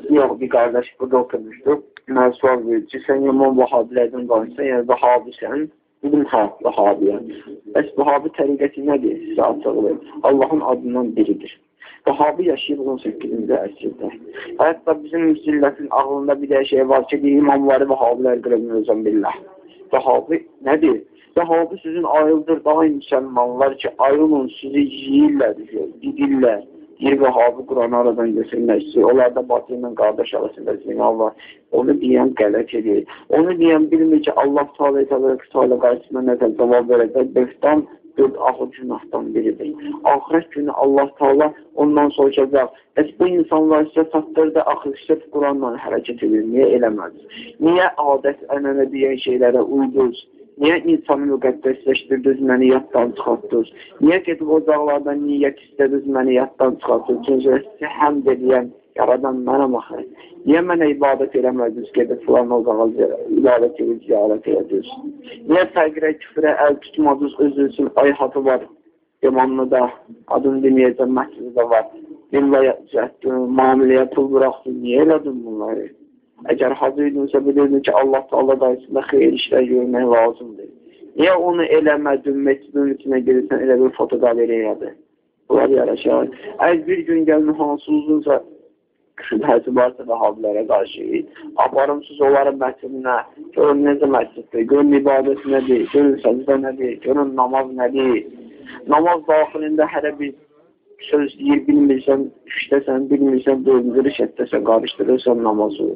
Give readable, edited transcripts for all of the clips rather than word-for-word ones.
Yox, bir qardaş burada oturmuşdu. Mən sual verir ki, sən yaman vahabilərdən qalmışsan, yəni vahabisən. Dedim, hə, vahabiyəm. Bəs vahabi təriqəti nədir? Sizə açıqlayım. Allahın adından biridir. Vahabi yaşayıb 18-ci əsrdə. Hətta bizim zillətin ağlında bir də şey var ki, imamları vahabilər qırılmıyorsan billah. Vahabi nədir? Vahabi sizin ayıldır daha müsəlmanlar ki, ayılın sizi yiyirlər, didirlər. Bir vahabi Quranı aradan götürmək istəyir. Onlar da batı ilə qardaş arasında zina var. Onu deyən qələt edir. Onu deyən bilmir ki, Allah Teala qarşısında nəzər cavab verəcək. Böhtan 4 ağır günahdan biridir. Ahirət günü Allah Teala ondan soruşacaq. Bəs bu insanlar sizə satdırdı, axır sizə Quranla hərəkət edir. Niyə eləmədiniz? Niyə adət, ənənə deyən şeylərə uydunuz? Niyə insanı müqəddəsləşdirdiniz, məni yaddan çıxartdınız? Niyə gedib ocaqlardan niyyət istədiniz, məni yaddan çıxartdınız? Çünki sizə həmd edən, yaradan mənəm axı. Niyə mənə ibadət eləmədiniz, gedib filan ocağa ibadət edib, ziyarət ediniz? Niyə fəqirə, küfrə əl tutmadınız, özünüzün ayhatı var, yamanlıda, adını deməyəcəm, məhsizdə də var. Millaya cəhdin, mamuləyə pul bıraxdın, niyə elədin bunları? Əgər hazır idinsə bilirdin ki, Allah Teala qarşısında xeyir işlər görmək lazımdır. Niyə onu eləmədin, məscidin içinə gelirsən, elə bir fotoqaleriyadır. Bunlar yaraşar. Əgər bir gün gəlin hansı uzunsa şübhəsi varsa vahabilərə qarşı, aparımsız onların məscidinə, görün necə məsciddir, görün ibadət nədir, görün səcdə nədir, görün namaz nədir. Namaz daxilində hər bir söz deyir, bilmirsən, üçdəsən, bilmirsən, dördüncü rişətdəsən, qarışdırırsan namazı.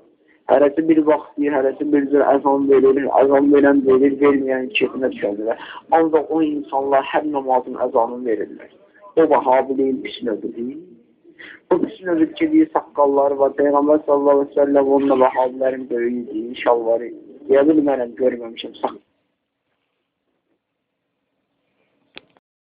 Hərəsi bir vaxt deyir, hərəsi bir cür əzan verir, əzan verən verir, verməyən keyfinə düşərlər. Ancaq o insanlar hər namazın əzanını verirlər. O vahabiliyin pis növüdür. O pis növüdür ki, deyir, saqqalları var. Peyğəmbər sallallahu aleyhi ve sellem onunla vahabilərin böyüyüdür, şalvarı. Deyə bilmərəm, görməmişəm saqqalları.